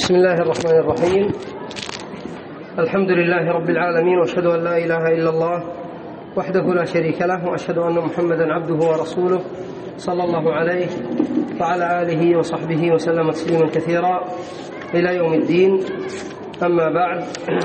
بسم الله الرحمن الرحيم. الحمد لله رب العالمين، وأشهد أن لا إله إلا الله وحده لا شريك له، وأشهد أن محمدا عبده ورسوله صلى الله عليه وعلى آله وصحبه وسلم تسليما كثيرا إلى يوم الدين. أما بعد،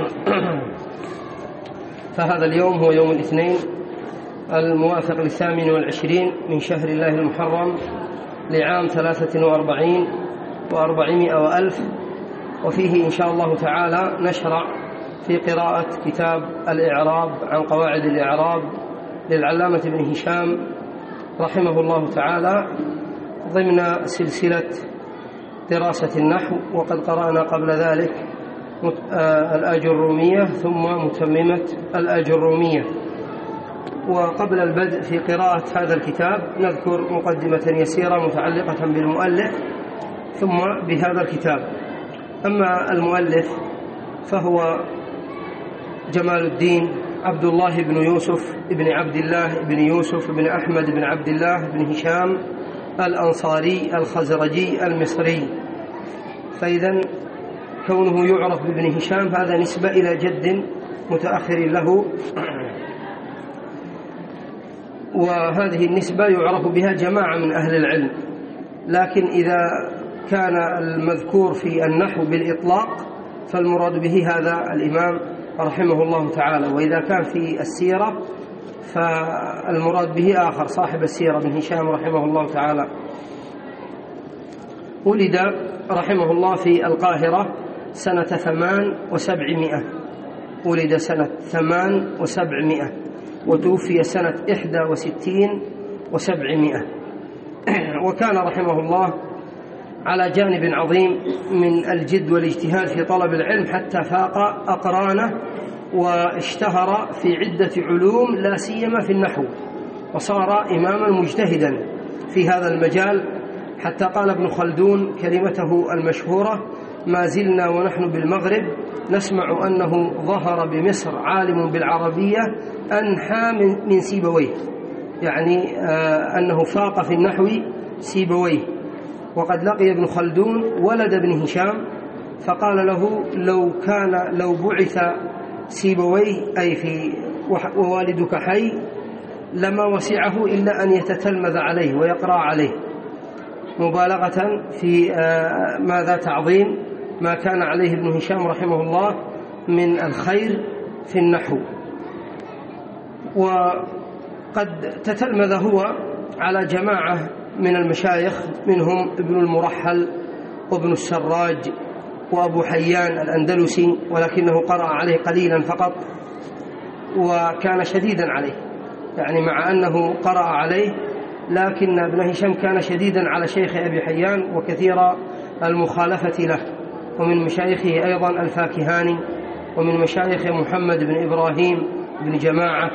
فهذا اليوم هو يوم الاثنين الموافق 28 من شهر الله المحرم لعام 43 و400 وألف، وفيه إن شاء الله تعالى نشرع في قراءة كتاب الإعراب عن قواعد الإعراب للعلامة ابن هشام رحمه الله تعالى ضمن سلسلة دراسة النحو. وقد قرأنا قبل ذلك الآجرومية ثم متممة الآجرومية. وقبل البدء في قراءة هذا الكتاب نذكر مقدمة يسيرة متعلقة بالمؤلف ثم بهذا الكتاب. أما المؤلف فهو جمال الدين عبد الله بن يوسف بن عبد الله بن يوسف بن أحمد بن عبد الله بن هشام الأنصاري الخزرجي المصري. فإذا كونه يعرف بابن هشام هذا نسبة إلى جد متأخر له، وهذه النسبة يعرف بها جماعة من أهل العلم. لكن إذا كان المذكور في النحو بالإطلاق فالمراد به هذا الإمام رحمه الله تعالى، وإذا كان في السيرة فالمراد به آخر صاحب السيرة بن هشام رحمه الله تعالى. ولد رحمه الله في القاهرة سنة 8 و700، ولد سنة 8 و700 وتوفي سنة 61 و700. وكان رحمه الله على جانب عظيم من الجد والاجتهاد في طلب العلم حتى فاق أقرانه واشتهر في عدة علوم لا سيما في النحو، وصار إماما مجتهدا في هذا المجال، حتى قال ابن خلدون كلمته المشهورة: ما زلنا ونحن بالمغرب نسمع أنه ظهر بمصر عالم بالعربية أنحى من سيبويه، يعني أنه فاق في النحو سيبويه. وقد لقي ابن خلدون ولد ابن هشام فقال له: لو بعث سيبويه أي في ووالدك حي لما وسعه إلا أن يتتلمذ عليه ويقرأ عليه، مبالغة في ماذا تعظيم ما كان عليه ابن هشام رحمه الله من الخير في النحو. وقد تتلمذ هو على جماعة من المشايخ، منهم ابن المرحل وابن السراج وأبو حيان الأندلسي، ولكنه قرأ عليه قليلا فقط وكان شديدا عليه، يعني مع أنه قرأ عليه لكن ابن هشام كان شديدا على شيخ أبي حيان وكثير المخالفة له. ومن مشايخه أيضا الفاكهاني، ومن مشايخ محمد بن إبراهيم بن جماعة،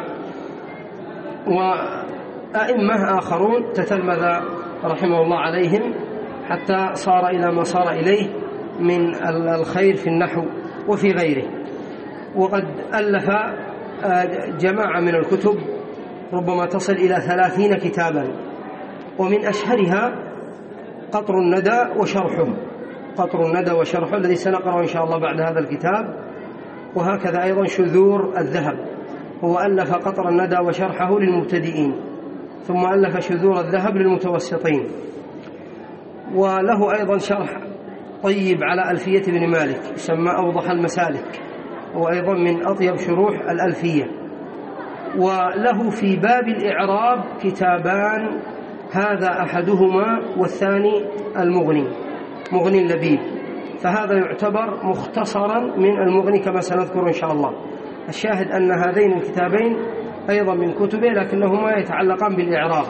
وأئمة آخرون تتلمذ رحمه الله عليهم حتى صار إلى ما صار إليه من الخير في النحو وفي غيره. وقد ألف جماعة من الكتب ربما تصل إلى 30 كتابا، ومن أشهرها قطر الندى وشرحه، قطر الندى وشرحه الذي سنقرأه إن شاء الله بعد هذا الكتاب. وهكذا أيضا شذور الذهب، هو ألف قطر الندى وشرحه للمبتدئين، ثم ألف شذور الذهب للمتوسطين. وله أيضا شرح طيب على ألفية بن مالك يسمى أوضح المسالك، وأيضا من أطيب شروح الألفية. وله في باب الإعراب كتابان، هذا أحدهما والثاني المغني، مغني اللبيب، فهذا يعتبر مختصرا من المغني كما سنذكر إن شاء الله. الشاهد أن هذين الكتابين أيضا من كتبه لكنهما يتعلقان بالإعراب.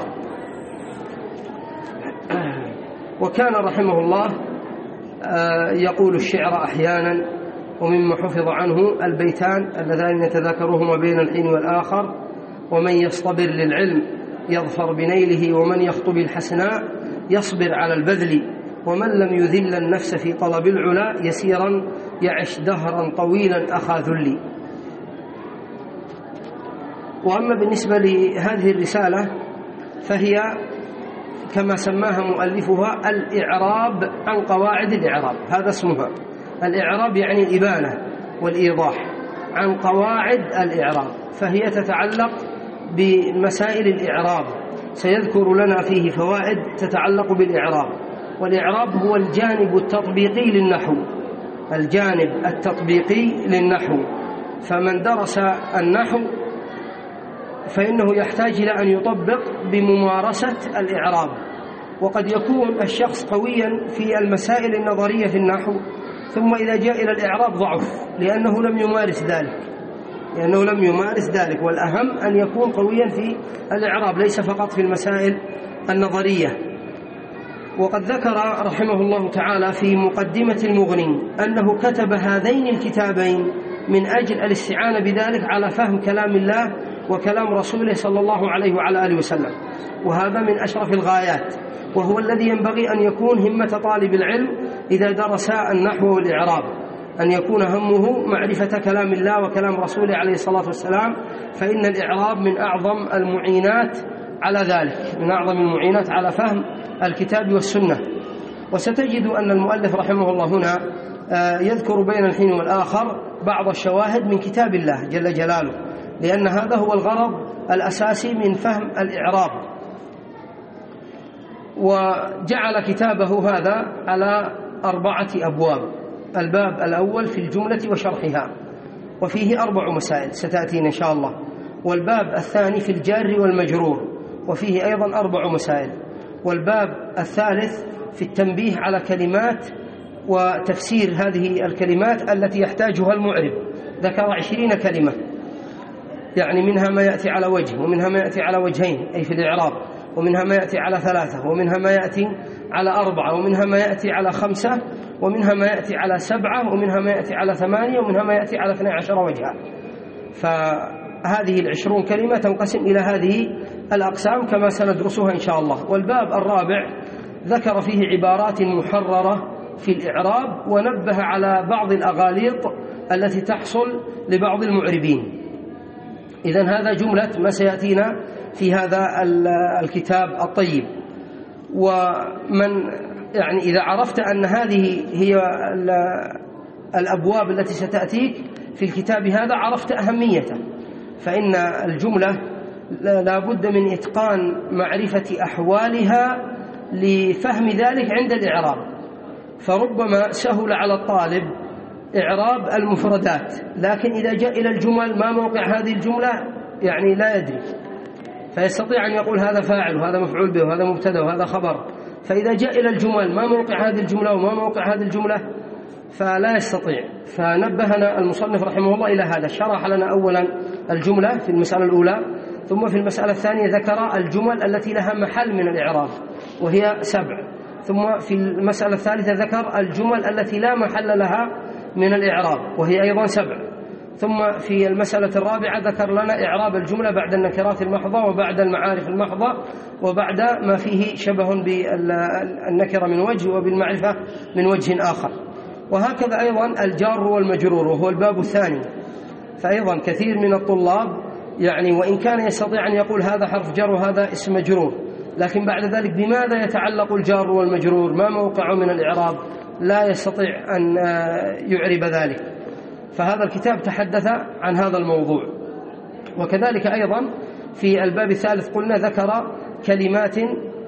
وكان رحمه الله يقول الشعر أحيانا، ومما حفظ عنه البيتان اللذان يتذاكرهما بين الحين والآخر: ومن يصطبر للعلم يظفر بنيله، ومن يخطب الحسناء يصبر على البذل، ومن لم يذل النفس في طلب العلا يسيرا يعش دهرا طويلا أخا ذلي. وأما بالنسبة لهذه الرسالة فهي كما سماها مؤلفها الإعراب عن قواعد الإعراب، هذا اسمها الإعراب يعني الإبانة والإيضاح عن قواعد الإعراب، فهي تتعلق بمسائل الإعراب، سيذكر لنا فيه فوائد تتعلق بالإعراب. والإعراب هو الجانب التطبيقي للنحو، الجانب التطبيقي للنحو. فمن درس النحو فإنه يحتاج إلى أن يطبق بممارسة الإعراب. وقد يكون الشخص قويا في المسائل النظرية في النحو، ثم إذا جاء إلى الإعراب ضعف لأنه لم يمارس ذلك. والأهم أن يكون قويا في الإعراب، ليس فقط في المسائل النظرية. وقد ذكر رحمه الله تعالى في مقدمة المغني أنه كتب هذين الكتابين من أجل الاستعانة بذلك على فهم كلام الله وكلام رسوله صلى الله عليه وعلى آله وسلم، وهذا من أشرف الغايات، وهو الذي ينبغي أن يكون همة طالب العلم إذا درس النحو والإعراب، أن يكون همه معرفة كلام الله وكلام رسوله عليه الصلاة والسلام، فإن الإعراب من أعظم المعينات على ذلك، من أعظم المعينات على فهم الكتاب والسنة. وستجد أن المؤلف رحمه الله هنا يذكر بين الحين والآخر بعض الشواهد من كتاب الله جل جلاله، لأن هذا هو الغرض الأساسي من فهم الإعراب. وجعل كتابه هذا على 4 أبواب. الباب الأول في الجملة وشرحها، وفيه 4 مسائل ستأتينا إن شاء الله. والباب الثاني في الجار والمجرور، وفيه أيضا 4 مسائل. والباب الثالث في التنبيه على كلمات وتفسير هذه الكلمات التي يحتاجها المعرب، ذكر 20 كلمة، يعني منها ما يأتي على وجه، ومنها ما يأتي على وجهين أي في الإعراب، ومنها ما يأتي على 3، ومنها ما يأتي على 4، ومنها ما يأتي على 5، ومنها ما يأتي على 7، ومنها ما يأتي على 8، ومنها ما يأتي على 12 وجها. فهذه 20 كلمة تنقسم إلى هذه الأقسام كما سندرسها إن شاء الله. والباب الرابع ذكر فيه عبارات محررة في الإعراب، ونبه على بعض الأغاليط التي تحصل لبعض المعربين. إذن هذا جملة ما سيأتينا في هذا الكتاب الطيب. ومن يعني إذا عرفت أن هذه هي الأبواب التي ستأتيك في الكتاب هذا عرفت أهميته، فإن الجملة لا بد من إتقان معرفة أحوالها لفهم ذلك عند الإعراب. فربما سهل على الطالب إعراب المفردات، لكن إذا جاء إلى الجمل ما موقع هذه الجملة يعني لا يدري، فيستطيع أن يقول هذا فاعل وهذا مفعول به وهذا مبتدأ وهذا خبر. فإذا جاء إلى الجمل ما موقع هذه الجملة وما موقع هذه الجملة فلا يستطيع. فنبهنا المصنف رحمه الله إلى هذا، شرح لنا أولا الجملة في المسألة الأولى، ثم في المسألة الثانية ذكر الجمل التي لها محل من الإعراب وهي 7، ثم في المسألة الثالثة ذكر الجمل التي لا محل لها من الإعراب وهي أيضا 7، ثم في المسألة الرابعة ذكر لنا إعراب الجملة بعد النكرات المحضة وبعد المعارف المحضة وبعد ما فيه شبه بالنكرة من وجه وبالمعرفة من وجه آخر. وهكذا أيضا الجار والمجرور وهو الباب الثاني. فأيضا كثير من الطلاب يعني وإن كان يستطيع أن يقول هذا حرف جر وهذا اسم مجرور، لكن بعد ذلك بماذا يتعلق الجار والمجرور، ما موقعه من الإعراب، لا يستطيع أن يعرب ذلك. فهذا الكتاب تحدث عن هذا الموضوع. وكذلك أيضا في الباب الثالث قلنا ذكر كلمات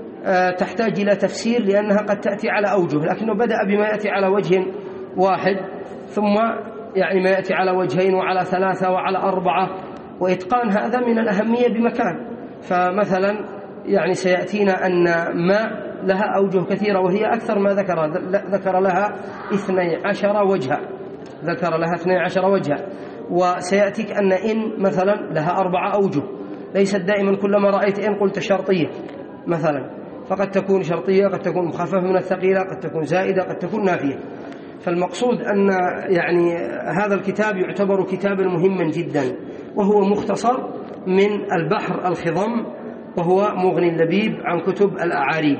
تحتاج إلى تفسير لأنها قد تأتي على أوجه، لكنه بدأ بما يأتي على وجه واحد، ثم يعني ما يأتي على وجهين وعلى 3 وعلى 4، وإتقان هذا من الأهمية بمكان. فمثلا يعني سيأتينا أن ما لها أوجه كثيرة وهي أكثر ما ذكر لها 12 وجها، ذكر لها 12 وجها. وسيأتيك أن إن مثلا لها 4 أوجه، ليست دائما كلما رأيت إن قلت شرطية مثلا، فقد تكون شرطية، قد تكون مخففة من الثقيلة، قد تكون زائدة، قد تكون نافية. فالمقصود أن يعني هذا الكتاب يعتبر كتابا مهما جدا، وهو مختصر من البحر الخضم، وهو مغني اللبيب عن كتب الأعاريب.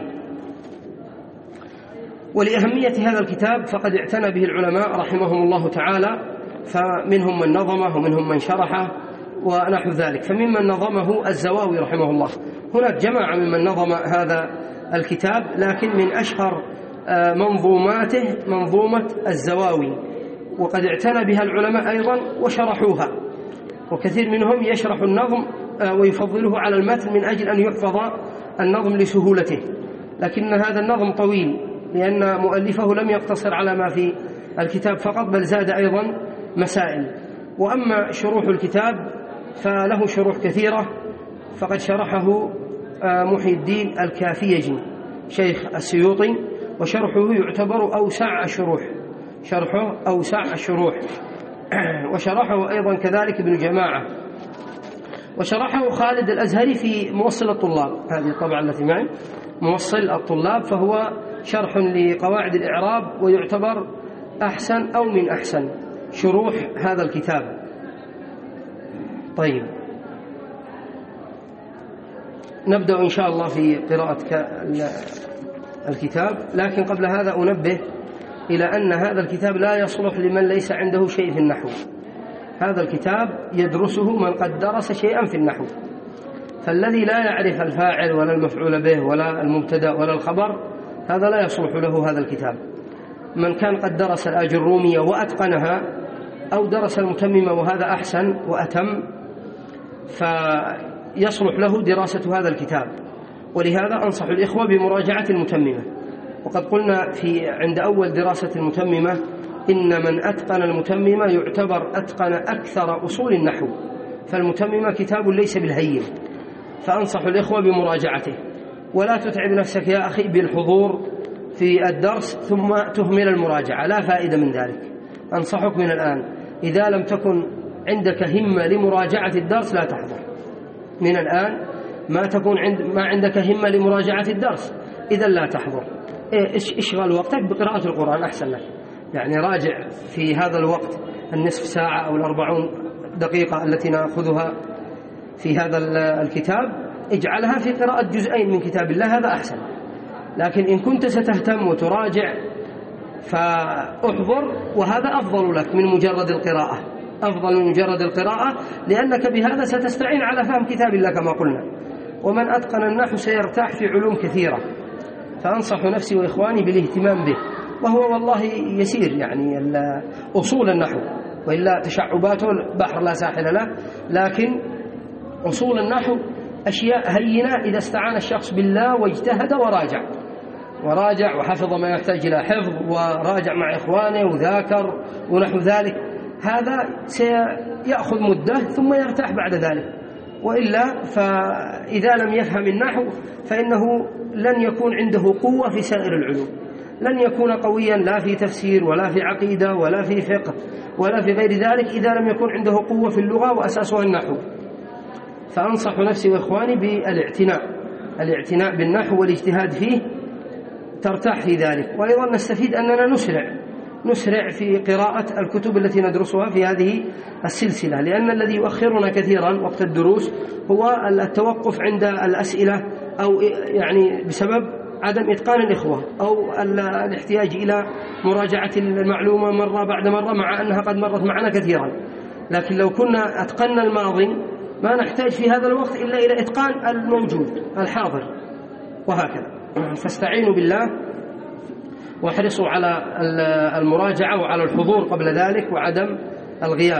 ولأهمية هذا الكتاب فقد اعتنى به العلماء رحمهم الله تعالى، فمنهم من نظمه ومنهم من شرحه ونحو ذلك. فممن نظمه الزواوي رحمه الله. هناك جماعة ممن نظم هذا الكتاب، لكن من أشهر منظوماته منظومة الزواوي، وقد اعتنى بها العلماء أيضا وشرحوها، وكثير منهم يشرح النظم ويفضله على المتن من أجل أن يحفظ النظم لسهولته، لكن هذا النظم طويل لأن مؤلفه لم يقتصر على ما في الكتاب فقط بل زاد أيضا مسائل. وأما شروح الكتاب فله شروح كثيرة، فقد شرحه محي الدين الكافيجي شيخ السيوطي، وشرحه يعتبر أوسع الشروح، شرحه أوسع الشروح. وشرحه أيضا كذلك ابن جماعة، وشرحه خالد الأزهري في موصل الطلاب، هذه الطبعة التي معي موصل الطلاب، فهو شرح لقواعد الإعراب ويعتبر أحسن أو من أحسن شروح هذا الكتاب. طيب، نبدأ إن شاء الله في قراءة الكتاب، لكن قبل هذا أنبه إلى أن هذا الكتاب لا يصلح لمن ليس عنده شيء في النحو. هذا الكتاب يدرسه من قد درس شيئا في النحو، فالذي لا يعرف الفاعل ولا المفعول به ولا المبتدأ ولا الخبر هذا لا يصلح له هذا الكتاب. من كان قد درس الآجرومية وأتقنها أو درس المتممة وهذا أحسن وأتم فيصلح له دراسة هذا الكتاب، ولهذا أنصح الإخوة بمراجعة المتممة. وقد قلنا عند أول دراسة المتممة إن من أتقن المتممة يعتبر أتقن أكثر أصول النحو، فالمتممة كتاب ليس بالهين، فأنصح الإخوة بمراجعته. ولا تتعب نفسك يا أخي بالحضور في الدرس ثم تهمل المراجعة، لا فائدة من ذلك. أنصحك من الآن إذا لم تكن عندك همة لمراجعة الدرس لا تحضر من الآن، ما عندك همة لمراجعة الدرس إذا لا تحضر. اشغل وقتك بقراءة القرآن أحسن لك، يعني راجع في هذا الوقت النصف ساعة أو 40 دقيقة التي نأخذها في هذا الكتاب اجعلها في قراءة جزئين من كتاب الله، هذا أحسن. لكن إن كنت ستهتم وتراجع فأحضر، وهذا أفضل لك من مجرد القراءة، أفضل من مجرد القراءة، لأنك بهذا ستستعين على فهم كتاب الله كما قلنا. ومن أتقن النحو سيرتاح في علوم كثيرة، فأنصح نفسي وإخواني بالاهتمام به، وهو والله يسير يعني أصول النحو، وإلا تشعباته البحر لا ساحل له، لكن أصول النحو أشياء هينة إذا استعان الشخص بالله واجتهد وراجع وحفظ ما يحتاج إلى حفظ وراجع مع إخوانه وذاكر ونحو ذلك، هذا سيأخذ مدة ثم يرتاح بعد ذلك. وإلا فإذا لم يفهم النحو فإنه لن يكون عنده قوة في سائر العلوم، لن يكون قويا لا في تفسير ولا في عقيدة ولا في فقه ولا في غير ذلك إذا لم يكن عنده قوة في اللغة وأساسها النحو. فأنصح نفسي وإخواني بالاعتناء بالنحو والاجتهاد فيه، ترتاح في ذلك. وأيضا نستفيد أننا نسرع في قراءة الكتب التي ندرسها في هذه السلسلة، لأن الذي يؤخرنا كثيرا وقت الدروس هو التوقف عند الأسئلة، أو يعني بسبب عدم إتقان الإخوة أو الاحتياج إلى مراجعة المعلومة مرة بعد مرة مع أنها قد مرت معنا كثيرا. لكن لو كنا أتقنا الماضي ما نحتاج في هذا الوقت إلا إلى إتقان الموجود الحاضر، وهكذا. فاستعينوا بالله واحرصوا على المراجعة وعلى الحضور قبل ذلك وعدم الغياب.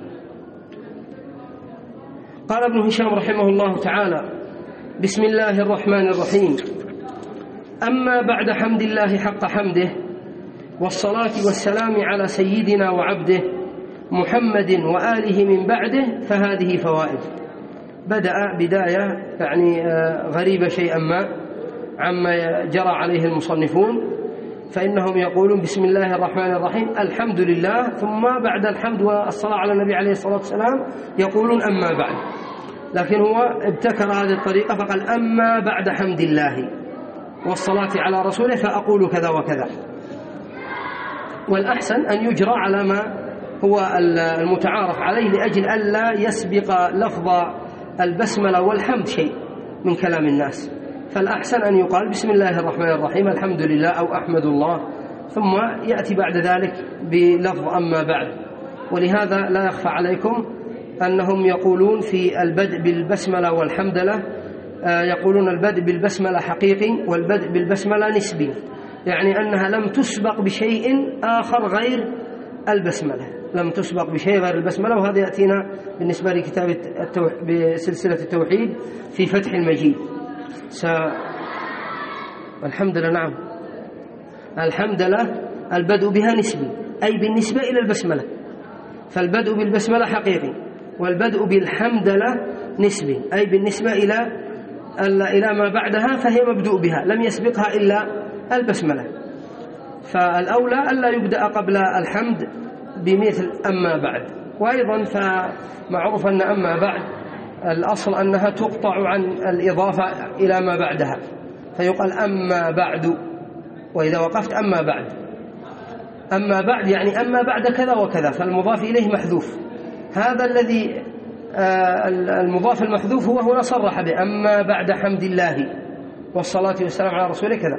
قال ابن هشام رحمه الله تعالى: بسم الله الرحمن الرحيم. أما بعد حمد الله حق حمده، والصلاة والسلام على سيدنا وعبده محمد وآله من بعده، فهذه فوائد. بدأ بداية يعني غريبة شيئا ما عما جرى عليه المصنفون، فإنهم يقولون بسم الله الرحمن الرحيم الحمد لله، ثم بعد الحمد والصلاة على النبي عليه الصلاة والسلام يقولون أما بعد. لكن هو ابتكر هذه الطريقة فقال أما بعد حمد الله والصلاة على رسوله فأقول كذا وكذا. والأحسن أن يجرى على ما هو المتعارف عليه، لأجل ألا يسبق لفظ البسملة والحمد شيء من كلام الناس. فالأحسن أن يقال بسم الله الرحمن الرحيم الحمد لله أو أحمد الله، ثم يأتي بعد ذلك بلفظ أما بعد. ولهذا لا يخفى عليكم أنهم يقولون في البدء بالبسملة والحمدلة، يقولون البدء بالبسملة حقيقي والبدء بالبسملة نسبي. يعني أنها لم تسبق بشيء آخر غير البسملة، لم تسبق بشيء غير البسملة. وهذا يأتينا بالنسبة لكتاب بسلسلة التوحيد في فتح المجيد. الحمد لله. نعم، الحمد لله البدء بها نسبي، أي بالنسبة إلى البسملة، فالبدء بالبسملة حقيقي، والبدء بالحمد لله نسبي، أي بالنسبة إلى ما بعدها فهي مبدوء بها، لم يسبقها إلا البسملة. فالأولى ألا يبدأ قبل الحمد بمثل أما بعد. وأيضا فمعروف أن أما بعد الأصل أنها تقطع عن الإضافة إلى ما بعدها، فيقال أما بعد، وإذا وقفت أما بعد، أما بعد يعني أما بعد كذا وكذا، فالمضاف إليه محذوف. هذا الذي المضاف المحذوف هو هنا صرح به، أما بعد حمد الله والصلاة والسلام على رسوله كذا.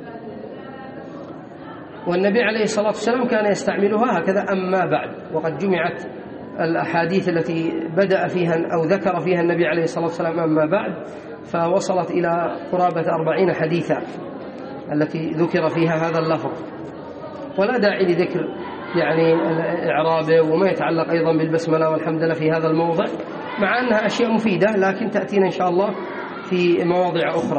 والنبي عليه الصلاة والسلام كان يستعملها هكذا أما بعد. وقد جمعت الأحاديث التي بدأ فيها أو ذكر فيها النبي عليه الصلاة والسلام أما بعد، فوصلت إلى قرابة 40 حديثا التي ذكر فيها هذا اللفظ. ولا داعي لذكر يعني إعرابه وما يتعلق أيضا بالبسملة والحمد لله في هذا الموضع، مع أنها أشياء مفيدة لكن تأتينا إن شاء الله في مواضع أخرى.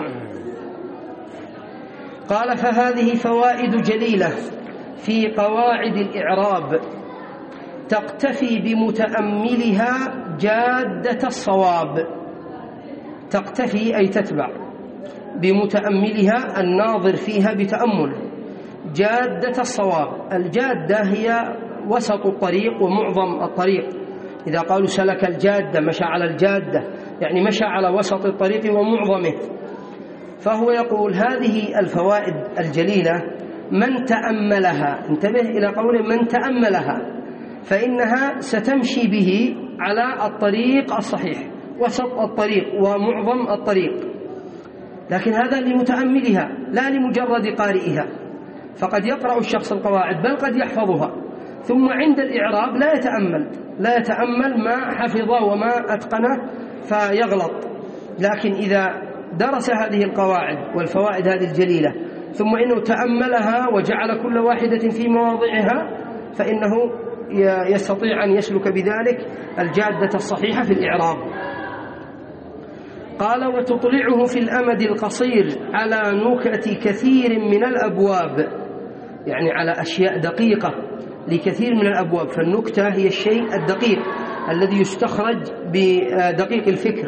قال: فهذه فوائد جليلة في قواعد الإعراب تقتفي بمتأملها جادة الصواب. تقتفي أي تتبع، بمتأملها الناظر فيها بتأمل، جادة الصواب. الجادة هي وسط الطريق ومعظم الطريق. إذا قالوا سلك الجادة، مشى على الجادة، يعني مشى على وسط الطريق ومعظمه. فهو يقول هذه الفوائد الجليلة من تأملها، انتبه إلى قوله من تأملها، فإنها ستمشي به على الطريق الصحيح، وسط الطريق ومعظم الطريق. لكن هذا لمتأملها لا لمجرد قارئها. فقد يقرأ الشخص القواعد بل قد يحفظها، ثم عند الإعراب لا يتأمل ما حفظه وما أتقنه فيغلط. لكن إذا درس هذه القواعد والفوائد هذه الجليلة ثم إنه تأملها وجعل كل واحدة في مواضعها، فإنه يستطيع أن يسلك بذلك الجادة الصحيحة في الإعراب. قال: وتطلعه في الأمد القصير على نكت كثير من الأبواب، يعني على أشياء دقيقة لكثير من الأبواب. فالنكتة هي الشيء الدقيق الذي يستخرج بدقيق الفكر.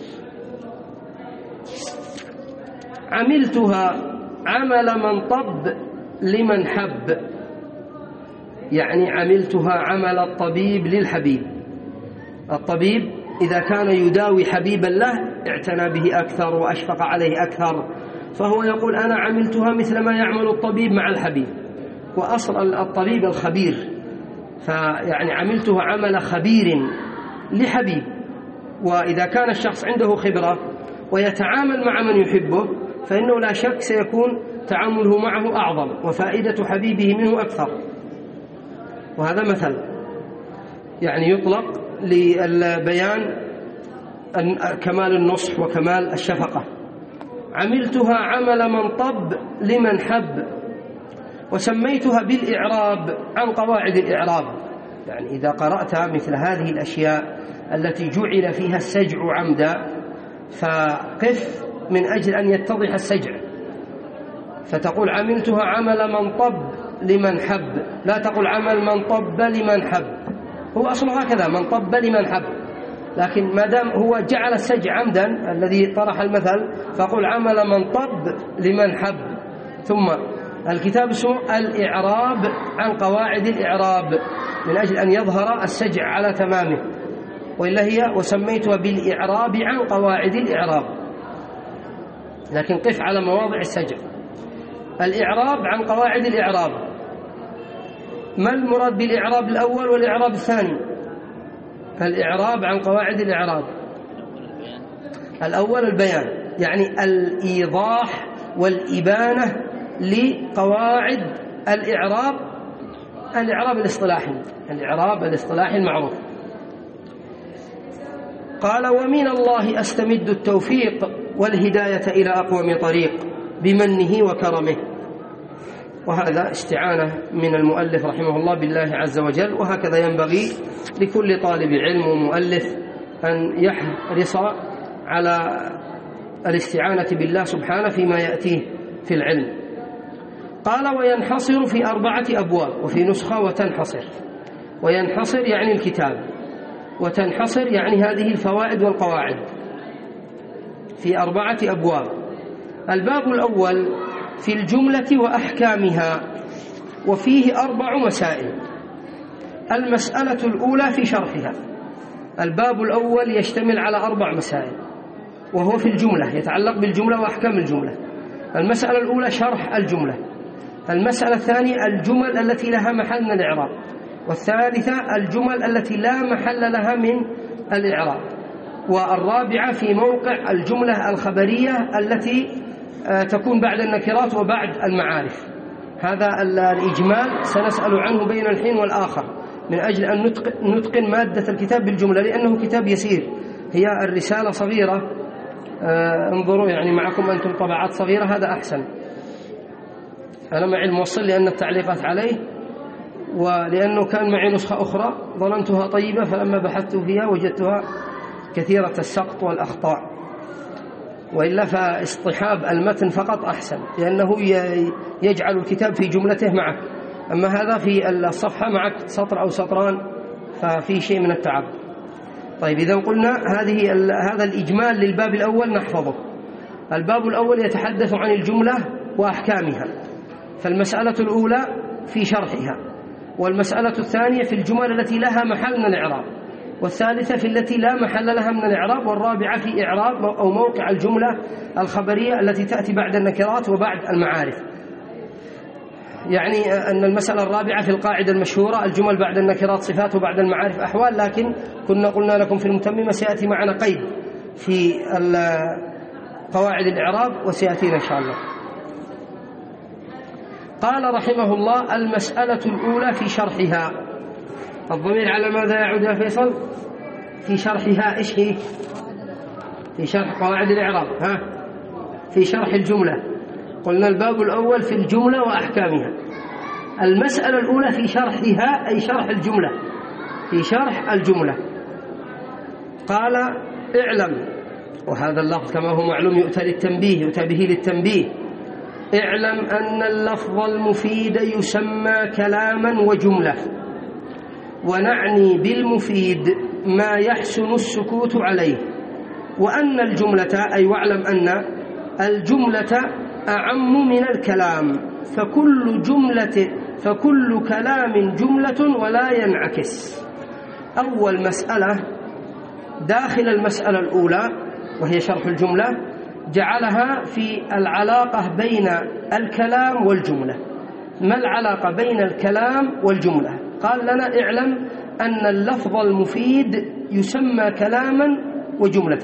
عملتها عمل من طب لمن حب، يعني عملتها عمل الطبيب للحبيب. الطبيب إذا كان يداوي حبيبا له اعتنى به أكثر وأشفق عليه أكثر، فهو يقول أنا عملتها مثل ما يعمل الطبيب مع الحبيب، وأصل الطبيب الخبير، فيعني عملتها عمل خبير لحبيب. وإذا كان الشخص عنده خبرة ويتعامل مع من يحبه فإنه لا شك سيكون تعامله معه أعظم وفائدة حبيبه منه أكثر. وهذا مثل يعني يطلق للبيان كمال النصح وكمال الشفقة. عملتها عمل من طب لمن حب، وسميتها بالإعراب عن قواعد الإعراب. يعني إذا قرأت مثل هذه الأشياء التي جعل فيها السجع عمدا فقف من أجل أن يتضح السجع، فتقول عملتها عمل من طب لمن حب، لا تقول عمل من طب لمن حب. هو أصله هكذا من طب لمن حب، لكن ما دام هو جعل السجع عمدا الذي طرح المثل فقل عمل من طب لمن حب. ثم الكتاب اسمه الإعراب عن قواعد الإعراب من أجل أن يظهر السجع على تمامه، وإلا هي وسميتها بالإعراب عن قواعد الإعراب، لكن قف على مواضع السجع. الإعراب عن قواعد الإعراب، ما المراد بالإعراب الأول والإعراب الثاني؟ الإعراب عن قواعد الإعراب الأول البيان، يعني الإيضاح والإبانة لقواعد الإعراب، الإعراب الاصطلاحي المعروف. قال ومن الله أستمد التوفيق والهداية إلى أقوم طريق بمنه وكرمه. وهذا استعانة من المؤلف رحمه الله بالله عز وجل. وهكذا ينبغي لكل طالب علم ومؤلف أن يحرص على الاستعانة بالله سبحانه فيما يأتيه في العلم. قال وينحصر في 4 أبواب، وفي نسخة وتنحصر. وينحصر يعني الكتاب، وتنحصر يعني هذه الفوائد والقواعد، في 4 أبواب. الباب الأول في الجملة وأحكامها، وفيه 4 مسائل. المسألة الأولى في شرحها. الباب الأول يشتمل على 4 مسائل، وهو في الجملة، يتعلق بالجملة وأحكام الجملة. المسألة الأولى شرح الجملة، المسألة الثانية الجمل التي لها محل من الإعراب، والثالثة الجمل التي لا محل لها من الإعراب، والرابعة في موقع الجملة الخبرية التي تكون بعد النكرات وبعد المعارف. هذا الإجمال سنسأل عنه بين الحين والآخر من أجل أن نتقن مادة الكتاب بالجملة، لأنه كتاب يسير. هي الرسالة صغيرة، انظروا يعني معكم أنتم طبعات صغيرة، هذا أحسن. أنا معي الموصل لأن التعليقات عليه، ولأنه كان معي نسخة أخرى ظننتها طيبة، فلما بحثت فيها وجدتها كثيرة السقط والأخطاء. وإلا فاصطحاب المتن فقط أحسن، لأنه يجعل الكتاب في جملته معك. أما هذا في الصفحة معك سطر أو سطران، ففي شيء من التعب. طيب إذا قلنا هذا الإجمال للباب الأول نحفظه. الباب الأول يتحدث عن الجملة وأحكامها، فالمسألة الأولى في شرحها، والمسألة الثانية في الجمل التي لها محل من الإعراب، والثالثة في التي لا محل لها من الإعراب، والرابعة في إعراب أو موقع الجملة الخبرية التي تأتي بعد النكرات وبعد المعارف. يعني أن المسألة الرابعة في القاعدة المشهورة الجمل بعد النكرات صفات وبعد المعارف أحوال، لكن قلنا لكم في المتممة سيأتي معنا قيد في قواعد الإعراب وسيأتينا إن شاء الله. قال رحمه الله المسألة الأولى في شرحها. الضمير على ماذا يعود يا فيصل؟ في شرحها. إيش هي؟ في شرح قواعد الإعراب. في شرح الجملة. قلنا الباب الأول في الجملة وأحكامها. المسألة الأولى في شرحها أي شرح الجملة، في شرح الجملة. قال اعلم، وهذا اللفظ كما هو معلوم يؤتى به للتنبيه. اعلم أن اللفظ المفيد يسمى كلاما وجملة، ونعني بالمفيد ما يحسن السكوت عليه، وأن الجملة أي واعلم أن الجملة أعم من الكلام، فكل كلام جملة ولا ينعكس. أول مسألة داخل المسألة الأولى وهي شرح الجملة جعلها في العلاقة بين الكلام والجملة. ما العلاقة بين الكلام والجملة؟ قال لنا اعلم أن اللفظ المفيد يسمى كلاما وجملة.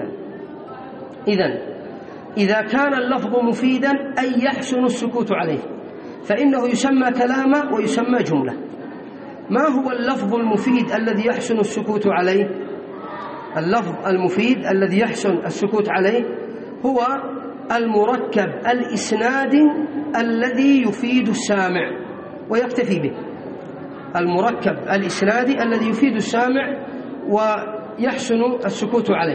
إذا كان اللفظ مفيدا أي يحسن السكوت عليه فإنه يسمى كلاما ويسمى جملة. ما هو اللفظ المفيد الذي يحسن السكوت عليه؟ اللفظ المفيد الذي يحسن السكوت عليه هو المركب الإسنادي الذي يفيد السامع ويكتفي به. المركب الإسنادي الذي يفيد السامع ويحسن السكوت عليه،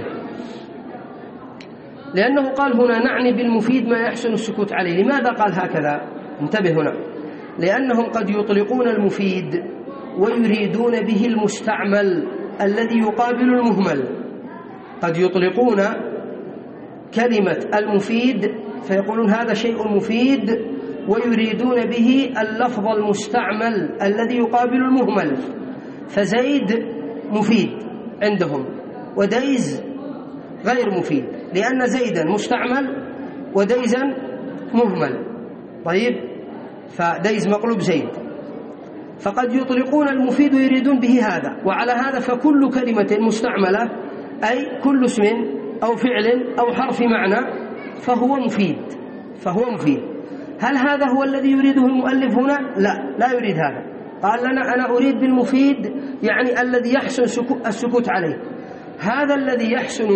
لأنه قال هنا نعني بالمفيد ما يحسن السكوت عليه. لماذا قال هكذا؟ انتبه هنا، لأنهم قد يطلقون المفيد ويريدون به المستعمل الذي يقابل المهمل. قد يطلقون كلمة المفيد فيقولون هذا شيء مفيد، ويريدون به اللفظ المستعمل الذي يقابل المهمل. فزيد مفيد عندهم وديز غير مفيد، لأن زيدا مستعمل وديزا مهمل. طيب، فديز مقلوب زيد. فقد يطلقون المفيد ويريدون به هذا، وعلى هذا فكل كلمة مستعملة أي كل اسم أو فعل أو حرف معنى فهو مفيد. هل هذا هو الذي يريده المؤلف هنا؟ لا يريد هذا. قال لنا أنا أريد بالمفيد يعني الذي يحسن السكوت عليه. هذا الذي يحسن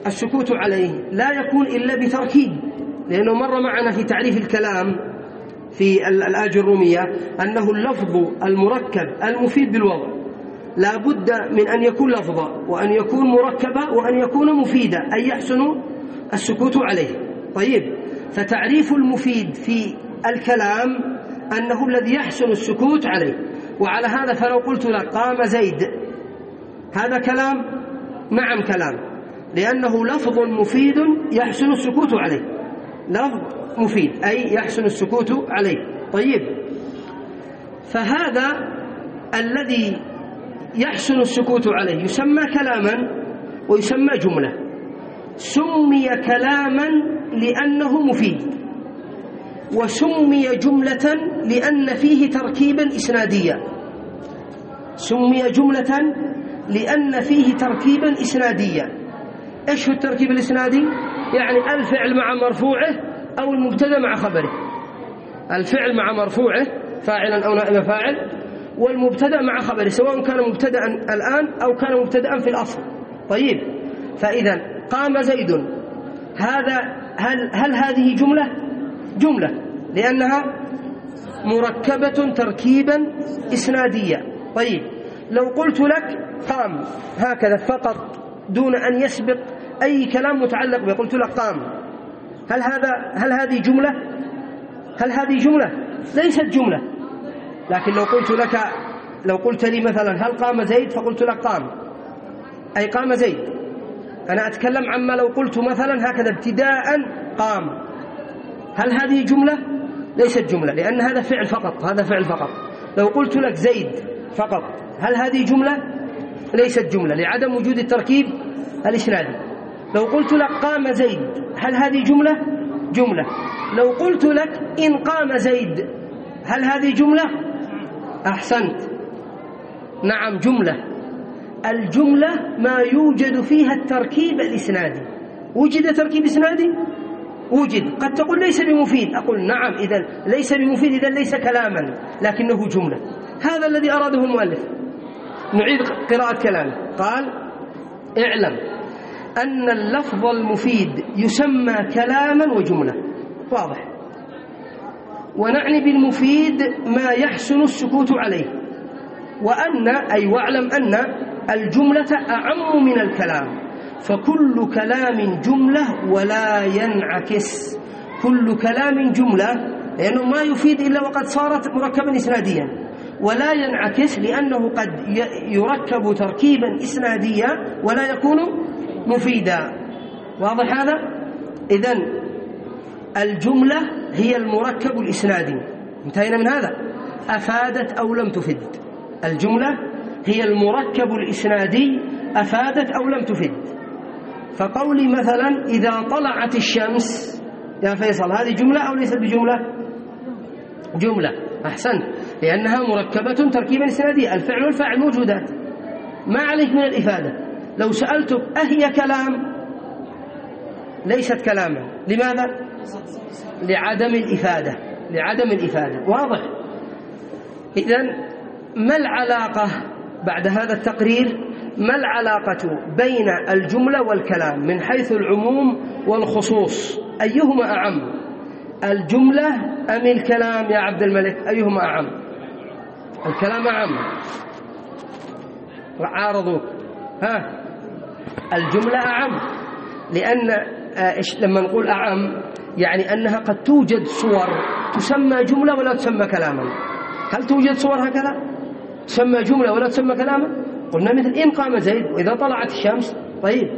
السكوت عليه لا يكون إلا بتركيب، لأنه مر معنا في تعريف الكلام في الآج الرومية أنه اللفظ المركب المفيد بالوضع لا بد من أن يكون لفظا وأن يكون مركبا وأن يكون مفيدا أي يحسن السكوت عليه. طيب، فتعريف المفيد في الكلام أنه الذي يحسن السكوت عليه. وعلى هذا فلو قلت لك قام زيد، هذا كلام؟ نعم كلام، لأنه لفظ مفيد يحسن السكوت عليه، لفظ مفيد أي يحسن السكوت عليه. طيب، فهذا الذي يحسن السكوت عليه يسمى كلاما ويسمى جملة. سمي كلاما لأنه مفيد، وسمي جملة لأن فيه تركيبا إسناديا. سمي جملة لأن فيه تركيبا إسناديا. إيش هو التركيب الإسنادي؟ يعني الفعل مع مرفوعه أو المبتدأ مع خبره. الفعل مع مرفوعه فاعلا أو نائب فاعل، والمبتدأ مع خبره سواء كان مبتدأ الآن أو كان مبتدأ في الأصل. طيب، فإذا قام زيد، هل هذه جملة لأنها مركبة تركيبا إسناديا. طيب، لو قلت لك قام هكذا فقط دون أن يسبق أي كلام متعلق به، قلت لك قام، هل هذه جملة؟ هل هذه جملة؟ ليست جملة. لكن لو قلت لي مثلا هل قام زيد، فقلت لك قام أي قام زيد. أنا أتكلم عما لو قلت مثلا هكذا ابتداء قام، هل هذه جملة؟ ليست جملة، لأن هذا فعل فقط، هذا فعل فقط. لو قلت لك زيد فقط، هل هذه جملة؟ ليست جملة لعدم وجود التركيب الإسنادي. لو قلت لك قام زيد، هل هذه جملة. لو قلت لك إن قام زيد، هل هذه جملة؟ أحسنت، نعم جملة. الجملة ما يوجد فيها التركيب الإسنادي. وجد تركيب إسنادي؟ وجد. قد تقول ليس بمفيد، أقول نعم، إذن ليس بمفيد، إذن ليس كلاما لكنه جملة. هذا الذي أراده المؤلف. نعيد قراءة كلامه. قال: اعلم أن اللفظ المفيد يسمى كلاما وجملة. واضح. ونعني بالمفيد ما يحسن السكوت عليه، واعلم أن الجملة أعم من الكلام، فكل كلام جملة ولا ينعكس. كل كلام جملة لأنه ما يفيد إلا وقد صارت مركبا إسناديا، ولا ينعكس لأنه قد يركب تركيبا إسناديا ولا يكون مفيدا. واضح هذا؟ إذن الجملة هي المركب الإسنادي. انتهينا من هذا. أفادت أو لم تفد. الجملة هي المركب الإسنادي، أفادت أو لم تفد. فقولي مثلا إذا طلعت الشمس يا فيصل، هذه جملة أو ليست بجملة؟ جملة. أحسنت، لأنها مركبة تركيبا إسنادي، الفعل والفاعل موجودات، ما عليك من الإفادة. لو سألتك أهي كلام؟ ليست كلاما. لماذا؟ لعدم الإفادة، لعدم الإفادة. واضح؟ إذن ما العلاقة بعد هذا التقرير؟ ما العلاقة بين الجملة والكلام من حيث العموم والخصوص؟ أيهما أعم، الجملة أم الكلام يا عبد الملك؟ أيهما أعم؟ الكلام أعم. عارضوك. الجملة أعم، لأن لما نقول أعم يعني أنها قد توجد صور تسمى جملة ولا تسمى كلاما. هل توجد صور هكذا تسمى جملة ولا تسمى كلاما؟ قلنا مثل إن قام زيد وإذا طلعت الشمس. طيب،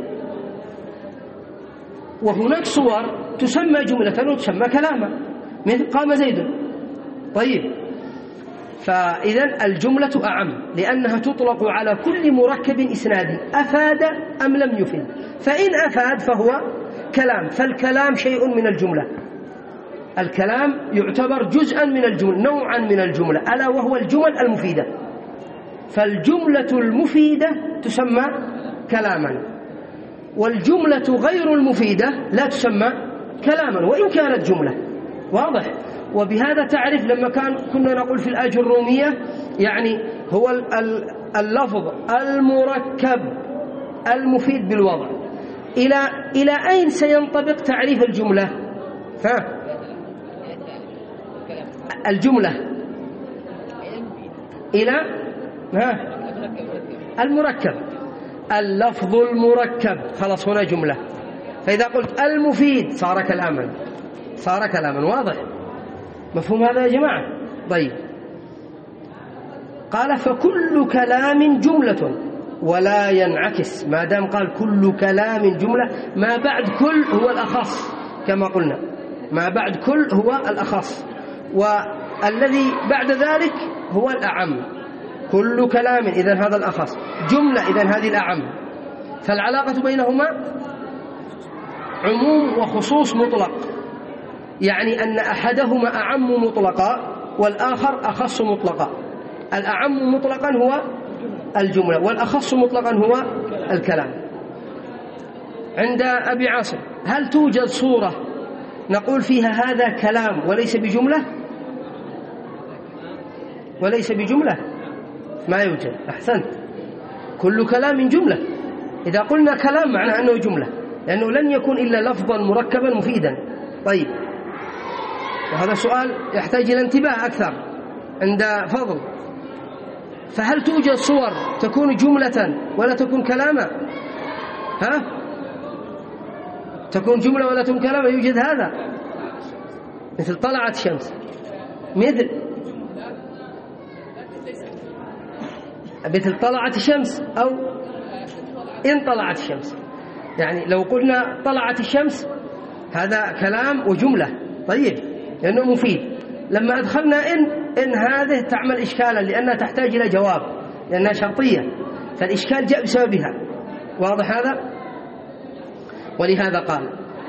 وهناك صور تسمى جملة وتسمى كلاما مثل قام زيد. طيب، فإذا الجملة أعم لأنها تطلق على كل مركب إسنادي أفاد أم لم يفد. فإن أفاد فهو كلام، فالكلام شيء من الجملة. الكلام يعتبر جزءا من الجملة، نوعا من الجملة، ألا وهو الجمل المفيدة. فالجملة المفيدة تسمى كلاما، والجملة غير المفيدة لا تسمى كلاما وإن كانت جملة. واضح؟ وبهذا تعرف لما كنا نقول في الآج الرومية يعني هو اللفظ المركب المفيد بالوضع. إلى أين سينطبق تعريف الجملة؟ الجملة إلى المركب، اللفظ المركب، خلاص هنا جملة. فإذا قلت المفيد صار كلاما، صار كلاما. واضح؟ مفهوم هذا يا جماعة؟ طيب، قال فكل كلام جملة ولا ينعكس. ما دام قال كل كلام جملة، ما بعد كل هو الأخص كما قلنا، ما بعد كل هو الأخص، والذي بعد ذلك هو الأعم. كل كلام إذن هذا الأخص، جملة إذن هذه الأعم. فالعلاقة بينهما عموم وخصوص مطلق، يعني أن أحدهما أعم مطلقا والآخر أخص مطلقا. الأعم مطلقا هو الجملة، والأخص مطلقا هو الكلام. عند أبي عاصم هل توجد صورة نقول فيها هذا كلام وليس بجملة؟ وليس بجملة؟ ما يوجد. أحسنت، كل كلام جملة. إذا قلنا كلام معناه أنه جملة، لأنه لن يكون إلا لفظا مركبا مفيدا. طيب، وهذا سؤال يحتاج إلى انتباه أكثر عند فضل. فهل توجد صور تكون جملة ولا تكون كلاما؟ تكون جملة ولا تكون كلاما؟ يوجد هذا، مثل طلعت الشمس، مثل طلعت الشمس أو إن طلعت الشمس. يعني لو قلنا طلعت الشمس هذا كلام وجملة، طيب، لأنه مفيد. لما أدخلنا إن هذه تعمل إشكالا لأنها تحتاج إلى جواب، لأنها شرطية، فالإشكال جاء بسببها. واضح هذا؟ ولهذا قال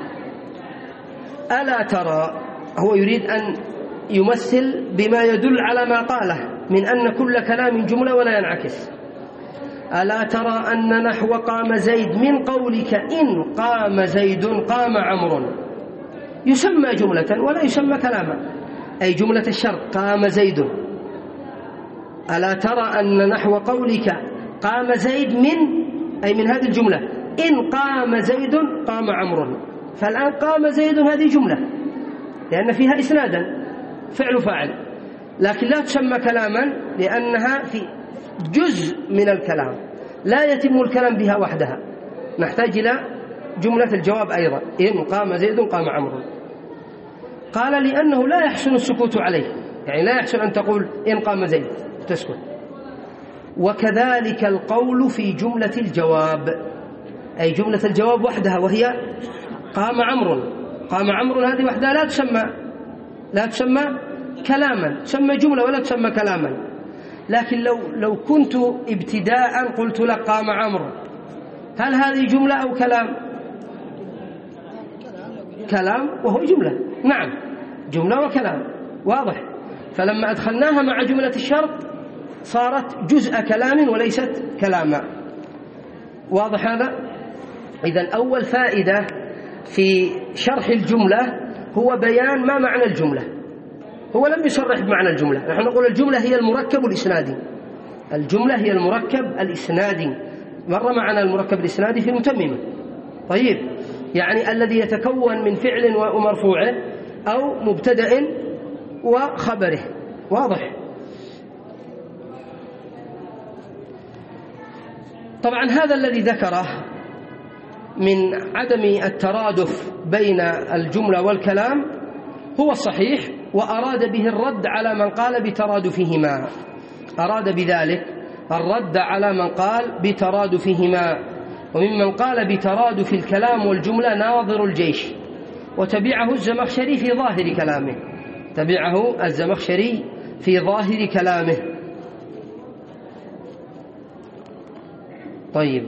ألا ترى، هو يريد أن يمثل بما يدل على ما قاله من أن كل كلام جملة ولا ينعكس. ألا ترى أن نحو قام زيد من قولك إن قام زيد قام عمرو يسمى جملة ولا يسمى كلاما، أي جملة الشرط قام زيد. ألا ترى أن نحو قولك قام زيد أي من هذه الجملة إن قام زيد قام عمرو. فالآن قام زيد هذه جملة لأن فيها إسنادا فعل فاعل، لكن لا تسمى كلاما لأنها في جزء من الكلام، لا يتم الكلام بها وحدها، نحتاج إلى جملة الجواب أيضا إن قام زيد قام عمرو. قال لأنه لا يحسن السكوت عليه، يعني لا يحسن أن تقول إن قام زيد تسكت. وكذلك القول في جملة الجواب، أي جملة الجواب وحدها وهي قام عمرو. قام عمرو هذه وحدها لا تسمى كلاما، تسمى جملة ولا تسمى كلاما. لكن لو كنت ابتداء قلت لك قام عمرو، هل هذه جملة أو كلام؟ كلام، وهو جملة. نعم، جملة وكلام، واضح. فلما أدخلناها مع جملة الشرط صارت جزء كلام وليست كلاما. واضح هذا؟ إذن أول فائدة في شرح الجملة هو بيان ما معنى الجملة. هو لم يصرح بمعنى الجملة، نحن نقول الجملة هي المركب الإسنادي. الجملة هي المركب الإسنادي، مر معنا المركب الإسنادي في المتممة. طيب، يعني الذي يتكون من فعل ومرفوعه أو مبتدأ وخبره. واضح؟ طبعا هذا الذي ذكره من عدم الترادف بين الجملة والكلام هو الصحيح، وأراد به الرد على من قال بترادفهما. أراد بذلك الرد على من قال بترادفهما، وممن قال بترادف الكلام والجملة ناظر الجيش، وتبعه الزمخشري في ظاهر كلامه. تبعه الزمخشري في ظاهر كلامه. طيب،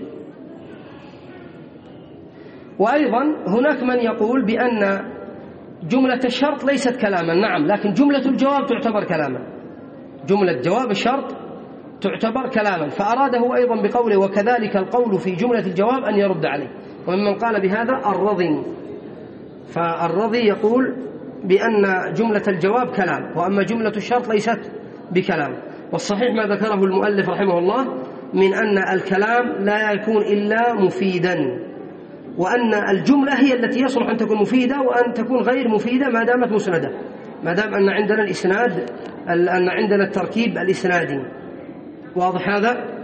وأيضا هناك من يقول بأن جملة الشرط ليست كلاما. نعم، لكن جملة الجواب تعتبر كلاما. جملة جواب الشرط تعتبر كلاما، فأراده أيضا بقوله وكذلك القول في جملة الجواب أن يرد عليه. وممن قال بهذا الرضي، فالرضي يقول بأن جملة الجواب كلام، وأما جملة الشرط ليست بكلام. والصحيح ما ذكره المؤلف رحمه الله من أن الكلام لا يكون إلا مفيدا، وأن الجملة هي التي يصلح أن تكون مفيدة وأن تكون غير مفيدة ما دامت مسندة. ما دام أن عندنا الإسناد، أن عندنا التركيب الإسنادي. واضح هذا؟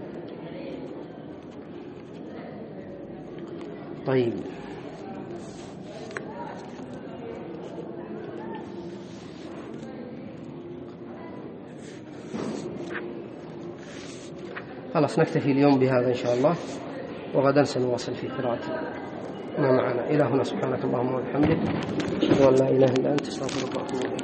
طيب، خلاص نكتفي اليوم بهذا إن شاء الله، وغدا سنواصل في قراءة ما معنا. إلى هنا، سبحانك اللهم وبحمدك، أشهد أن لا إله إلا أنت، أستغفرك وأتوب إليك.